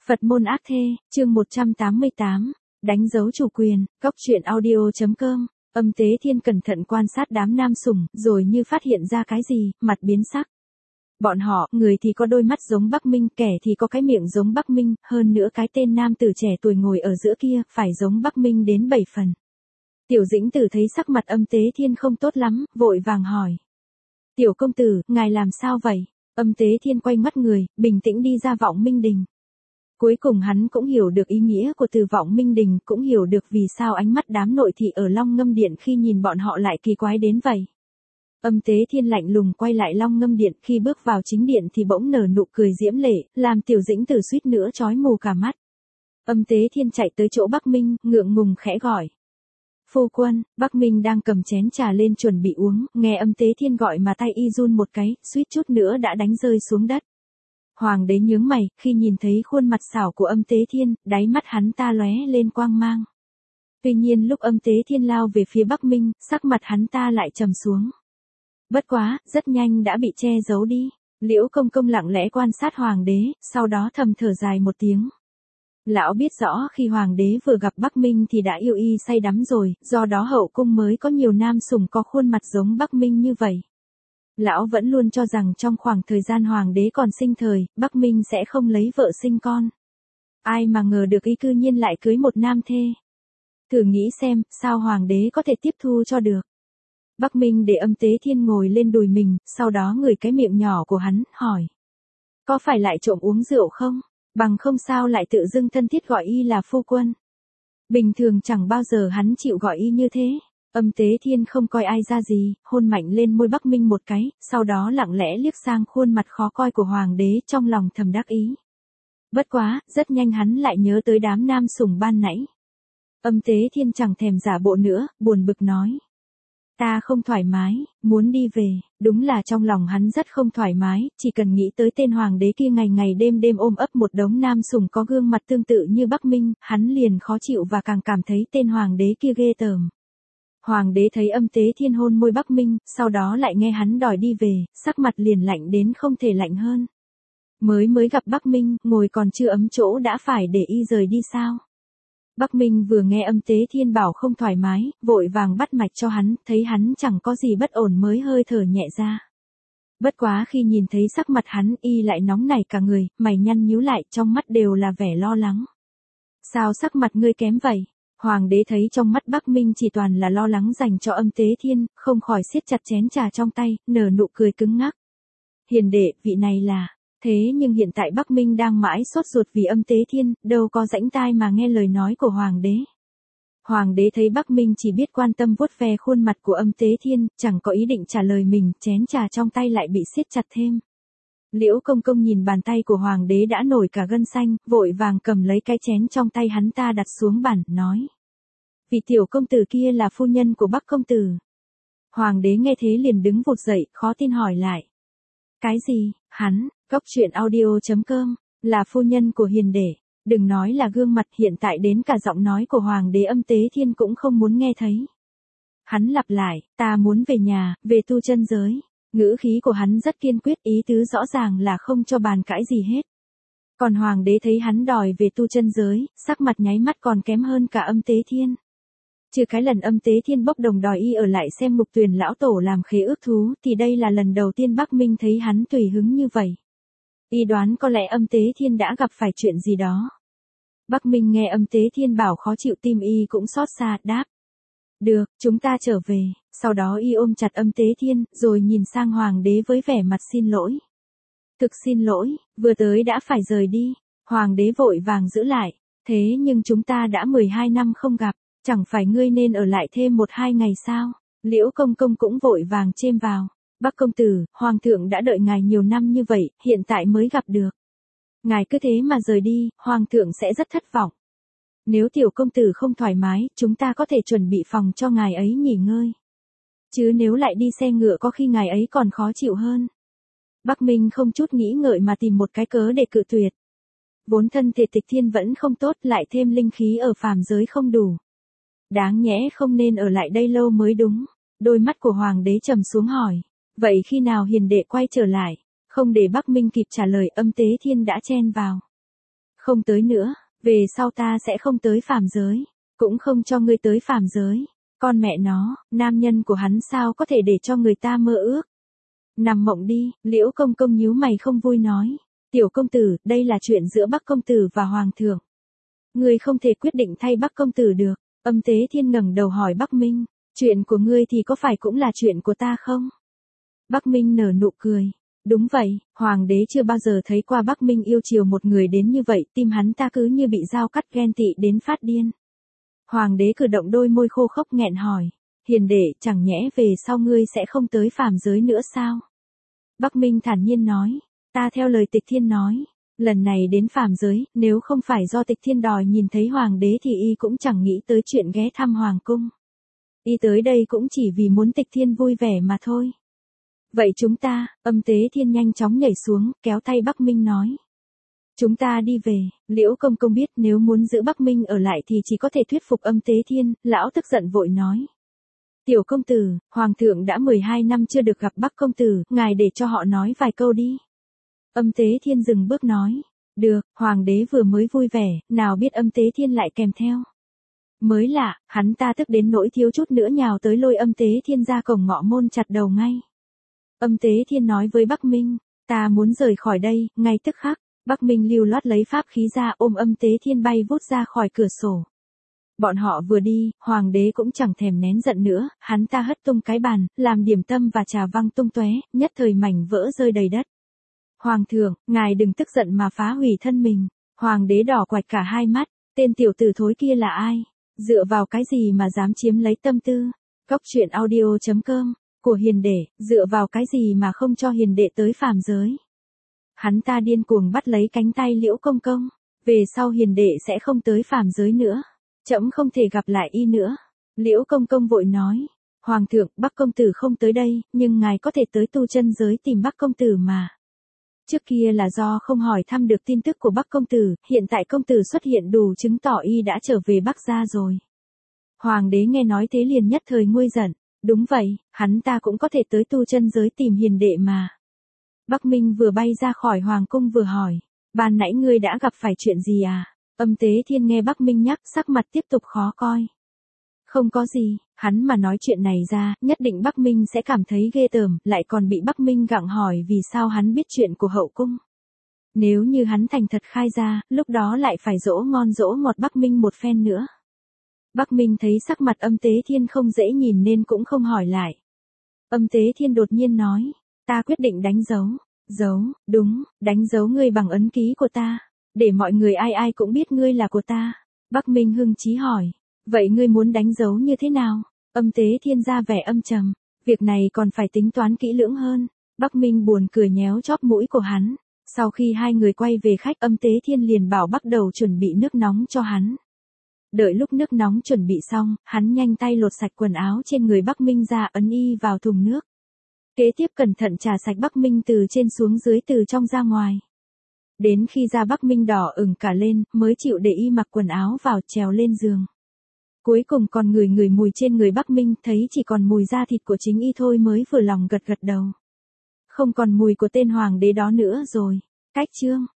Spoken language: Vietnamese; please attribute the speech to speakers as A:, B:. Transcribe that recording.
A: Phật môn ác thê, chương 188, đánh dấu chủ quyền, góc truyện audio.com. Âm Tế Thiên cẩn thận quan sát đám nam sủng, rồi như phát hiện ra cái gì, mặt biến sắc. Bọn họ, người thì có đôi mắt giống Bắc Minh, kẻ thì có cái miệng giống Bắc Minh, hơn nữa cái tên nam tử trẻ tuổi ngồi ở giữa kia, phải giống Bắc Minh đến 7 phần. Tiểu Dĩnh Tử thấy sắc mặt Âm Tế Thiên không tốt lắm, vội vàng hỏi. Tiểu công tử, ngài làm sao vậy? Âm Tế Thiên quay mắt người, bình tĩnh đi ra Vọng Minh Đình. Cuối cùng hắn cũng hiểu được ý nghĩa của từ Vọng Minh Đình, cũng hiểu được vì sao ánh mắt đám nội thị ở Long Ngâm Điện khi nhìn bọn họ lại kỳ quái đến vậy. Âm Tế Thiên lạnh lùng quay lại Long Ngâm Điện, khi bước vào chính điện thì bỗng nở nụ cười diễm lệ, làm Tiểu Dĩnh Tử suýt nữa chói mù cả mắt. Âm Tế Thiên chạy tới chỗ Bắc Minh, ngượng ngùng khẽ gọi. Phu quân. Bắc Minh đang cầm chén trà lên chuẩn bị uống, nghe Âm Tế Thiên gọi mà tay y run một cái, suýt chút nữa đã đánh rơi xuống đất. Hoàng đế nhướng mày, khi nhìn thấy khuôn mặt xảo của Âm Tế Thiên, đáy mắt hắn ta lóe lên quang mang. Tuy nhiên lúc Âm Tế Thiên lao về phía Bắc Minh, sắc mặt hắn ta lại trầm xuống. Bất quá, rất nhanh đã bị che giấu đi. Liễu Công Công lặng lẽ quan sát Hoàng đế, sau đó thầm thở dài một tiếng. Lão biết rõ khi Hoàng đế vừa gặp Bắc Minh thì đã yêu y say đắm rồi, do đó hậu cung mới có nhiều nam sủng có khuôn mặt giống Bắc Minh như vậy. Lão vẫn luôn cho rằng trong khoảng thời gian Hoàng đế còn sinh thời, Bắc Minh sẽ không lấy vợ sinh con. Ai mà ngờ được y cư nhiên lại cưới một nam thê. Thử nghĩ xem, sao Hoàng đế có thể tiếp thu cho được. Bắc Minh để Âm Tế Thiên ngồi lên đùi mình, sau đó ngửi cái miệng nhỏ của hắn, hỏi. Có phải lại trộm uống rượu không? Bằng không sao lại tự dưng thân thiết gọi y là phu quân. Bình thường chẳng bao giờ hắn chịu gọi y như thế. Âm Tế Thiên không coi ai ra gì, hôn mạnh lên môi Bắc Minh một cái, sau đó lặng lẽ liếc sang khuôn mặt khó coi của Hoàng đế, trong lòng thầm đắc ý. Bất quá, rất nhanh hắn lại nhớ tới đám nam sủng ban nãy. Âm Tế Thiên chẳng thèm giả bộ nữa, buồn bực nói. Ta không thoải mái, muốn đi về. Đúng là trong lòng hắn rất không thoải mái, chỉ cần nghĩ tới tên Hoàng đế kia ngày ngày đêm đêm ôm ấp một đống nam sủng có gương mặt tương tự như Bắc Minh, hắn liền khó chịu và càng cảm thấy tên Hoàng đế kia ghê tởm. Hoàng đế thấy Âm Tế Thiên hôn môi Bắc Minh, sau đó lại nghe hắn đòi đi về, sắc mặt liền lạnh đến không thể lạnh hơn. Mới gặp Bắc Minh, ngồi còn chưa ấm chỗ đã phải để y rời đi sao? Bắc Minh vừa nghe Âm Tế Thiên bảo không thoải mái, vội vàng bắt mạch cho hắn, thấy hắn chẳng có gì bất ổn mới hơi thở nhẹ ra. Bất quá khi nhìn thấy sắc mặt hắn, y lại nóng nảy cả người, mày nhăn nhíu lại, trong mắt đều là vẻ lo lắng. Sao sắc mặt ngươi kém vậy? Hoàng đế thấy trong mắt Bắc Minh chỉ toàn là lo lắng dành cho Âm Tế Thiên, không khỏi siết chặt chén trà trong tay, nở nụ cười cứng ngắc. Hiền đệ, vị này là... Thế nhưng hiện tại Bắc Minh đang mãi sốt ruột vì Âm Tế Thiên, đâu có rãnh tai mà nghe lời nói của Hoàng đế. Hoàng đế thấy Bắc Minh chỉ biết quan tâm vuốt ve khuôn mặt của Âm Tế Thiên, chẳng có ý định trả lời mình, chén trà trong tay lại bị siết chặt thêm. Liễu Công Công nhìn bàn tay của Hoàng đế đã nổi cả gân xanh, vội vàng cầm lấy cái chén trong tay hắn ta đặt xuống bàn, nói. Vị tiểu công tử kia là phu nhân của Bắc công tử. Hoàng đế nghe thế liền đứng vụt dậy, khó tin hỏi lại. Cái gì, hắn, góc truyện audio.com, là phu nhân của hiền đệ. Đừng nói là gương mặt, hiện tại đến cả giọng nói của Hoàng đế Âm Tế Thiên cũng không muốn nghe thấy. Hắn lặp lại, ta muốn về nhà, về tu chân giới. Ngữ khí của hắn rất kiên quyết, ý tứ rõ ràng là không cho bàn cãi gì hết. Còn Hoàng đế thấy hắn đòi về tu chân giới, sắc mặt nháy mắt còn kém hơn cả Âm Tế Thiên. Trừ cái lần Âm Tế Thiên bốc đồng đòi y ở lại xem Ngục Tuyền lão tổ làm khế ước thú, thì đây là lần đầu tiên Bắc Minh thấy hắn tùy hứng như vậy. Y đoán có lẽ Âm Tế Thiên đã gặp phải chuyện gì đó. Bắc Minh nghe Âm Tế Thiên bảo khó chịu, tim y cũng xót xa, đáp. Được, chúng ta trở về. Sau đó y ôm chặt Âm Tế Thiên, rồi nhìn sang Hoàng đế với vẻ mặt xin lỗi. Thực xin lỗi, vừa tới đã phải rời đi. Hoàng đế vội vàng giữ lại. Thế nhưng chúng ta đã 12 năm không gặp, chẳng phải ngươi nên ở lại thêm 1-2 ngày sao? Liễu Công Công cũng vội vàng chêm vào. Bắc công tử, Hoàng thượng đã đợi ngài nhiều năm như vậy, hiện tại mới gặp được. Ngài cứ thế mà rời đi, Hoàng thượng sẽ rất thất vọng. Nếu tiểu công tử không thoải mái, chúng ta có thể chuẩn bị phòng cho ngài ấy nghỉ ngơi. Chứ nếu lại đi xe ngựa có khi ngài ấy còn khó chịu hơn. Bắc Minh không chút nghĩ ngợi mà tìm một cái cớ để cự tuyệt. Vốn thân thể Tịch Thiên vẫn không tốt, lại thêm linh khí ở phàm giới không đủ. Đáng nhẽ không nên ở lại đây lâu mới đúng. Đôi mắt của Hoàng đế trầm xuống hỏi. Vậy khi nào hiền đệ quay trở lại? Không để Bắc Minh kịp trả lời, Âm Tế Thiên đã chen vào. Không tới nữa, về sau ta sẽ không tới phàm giới, cũng không cho ngươi tới phàm giới. Con mẹ nó, nam nhân của hắn sao có thể để cho người ta mơ ước. Nằm mộng đi, Liễu Công Công nhíu mày không vui nói. Tiểu công tử, đây là chuyện giữa Bắc công tử và Hoàng thượng. Ngươi không thể quyết định thay Bắc công tử được. Âm Tế Thiên ngẩng đầu hỏi Bắc Minh, chuyện của ngươi thì có phải cũng là chuyện của ta không? Bắc Minh nở nụ cười. Đúng vậy, Hoàng đế chưa bao giờ thấy qua Bắc Minh yêu chiều một người đến như vậy, tim hắn ta cứ như bị dao cắt ghen tị đến phát điên. Hoàng đế cử động đôi môi khô khốc nghẹn hỏi, hiền đệ, chẳng nhẽ về sau ngươi sẽ không tới phàm giới nữa sao? Bắc Minh thản nhiên nói, ta theo lời Tịch Thiên nói, lần này đến phàm giới, nếu không phải do Tịch Thiên đòi nhìn thấy Hoàng đế thì y cũng chẳng nghĩ tới chuyện ghé thăm Hoàng cung. Y tới đây cũng chỉ vì muốn Tịch Thiên vui vẻ mà thôi. Vậy chúng ta, Âm Tế Thiên nhanh chóng nhảy xuống, kéo tay Bắc Minh nói. Chúng ta đi về, Liễu Công Công biết nếu muốn giữ Bắc Minh ở lại thì chỉ có thể thuyết phục Âm Tế Thiên, lão tức giận vội nói. Tiểu công tử, Hoàng thượng đã 12 năm chưa được gặp Bắc công tử, ngài để cho họ nói vài câu đi. Âm Tế Thiên dừng bước nói. Được, Hoàng đế vừa mới vui vẻ, nào biết Âm Tế Thiên lại kèm theo. Mới lạ, hắn ta tức đến nỗi thiếu chút nữa nhào tới lôi Âm Tế Thiên ra cổng ngọ môn chặt đầu ngay. Âm Tế Thiên nói với Bắc Minh, ta muốn rời khỏi đây, ngay tức khắc. Bắc Minh lưu loát lấy pháp khí ra ôm Âm Tế Thiên bay vút ra khỏi cửa sổ. Bọn họ vừa đi, Hoàng đế cũng chẳng thèm nén giận nữa, hắn ta hất tung cái bàn, làm điểm tâm và trà văng tung tóe, nhất thời mảnh vỡ rơi đầy đất. Hoàng thượng, ngài đừng tức giận mà phá hủy thân mình. Hoàng đế đỏ quạch cả hai mắt, tên tiểu tử thối kia là ai? Dựa vào cái gì mà dám chiếm lấy tâm tư? Cóc truyện audio.com, của hiền đệ, dựa vào cái gì mà không cho hiền đệ tới phàm giới? Hắn ta điên cuồng bắt lấy cánh tay Liễu Công Công, về sau hiền đệ sẽ không tới phàm giới nữa. Trẫm không thể gặp lại y nữa. Liễu Công Công vội nói. Hoàng thượng, Bắc công tử không tới đây, nhưng ngài có thể tới tu chân giới tìm Bắc công tử mà. Trước kia là do không hỏi thăm được tin tức của Bắc công tử, hiện tại công tử xuất hiện đủ chứng tỏ y đã trở về Bắc gia rồi. Hoàng đế nghe nói thế liền nhất thời nguôi giận. Đúng vậy, hắn ta cũng có thể tới tu chân giới tìm hiền đệ mà. Bắc Minh vừa bay ra khỏi hoàng cung vừa hỏi. Ban nãy ngươi đã gặp phải chuyện gì à? Âm Tế Thiên nghe Bắc Minh nhắc, sắc mặt tiếp tục khó coi. Không có gì, hắn mà nói chuyện này ra, nhất định Bắc Minh sẽ cảm thấy ghê tởm, lại còn bị Bắc Minh gặng hỏi vì sao hắn biết chuyện của hậu cung. Nếu như hắn thành thật khai ra, lúc đó lại phải dỗ ngon dỗ ngọt Bắc Minh một phen nữa. Bắc Minh thấy sắc mặt Âm Tế Thiên không dễ nhìn nên cũng không hỏi lại. Âm Tế Thiên đột nhiên nói, ta quyết định đánh dấu. Dấu, đúng, đánh dấu ngươi bằng ấn ký của ta. Để mọi người ai ai cũng biết ngươi là của ta. Bắc Minh hưng chí hỏi. Vậy ngươi muốn đánh dấu như thế nào? Âm Tế Thiên ra vẻ âm trầm. Việc này còn phải tính toán kỹ lưỡng hơn. Bắc Minh buồn cười nhéo chóp mũi của hắn. Sau khi hai người quay về khách, Âm Tế Thiên liền bảo bắt đầu chuẩn bị nước nóng cho hắn. Đợi lúc nước nóng chuẩn bị xong, hắn nhanh tay lột sạch quần áo trên người Bắc Minh ra ấn y vào thùng nước. Kế tiếp cẩn thận trà sạch Bắc Minh từ trên xuống dưới từ trong ra ngoài. Đến khi da Bắc Minh đỏ ửng cả lên, mới chịu để y mặc quần áo vào trèo lên giường. Cuối cùng còn ngửi mùi trên người Bắc Minh, thấy chỉ còn mùi da thịt của chính y thôi mới vừa lòng gật gật đầu. Không còn mùi của tên hoàng đế đó nữa rồi. Cách chương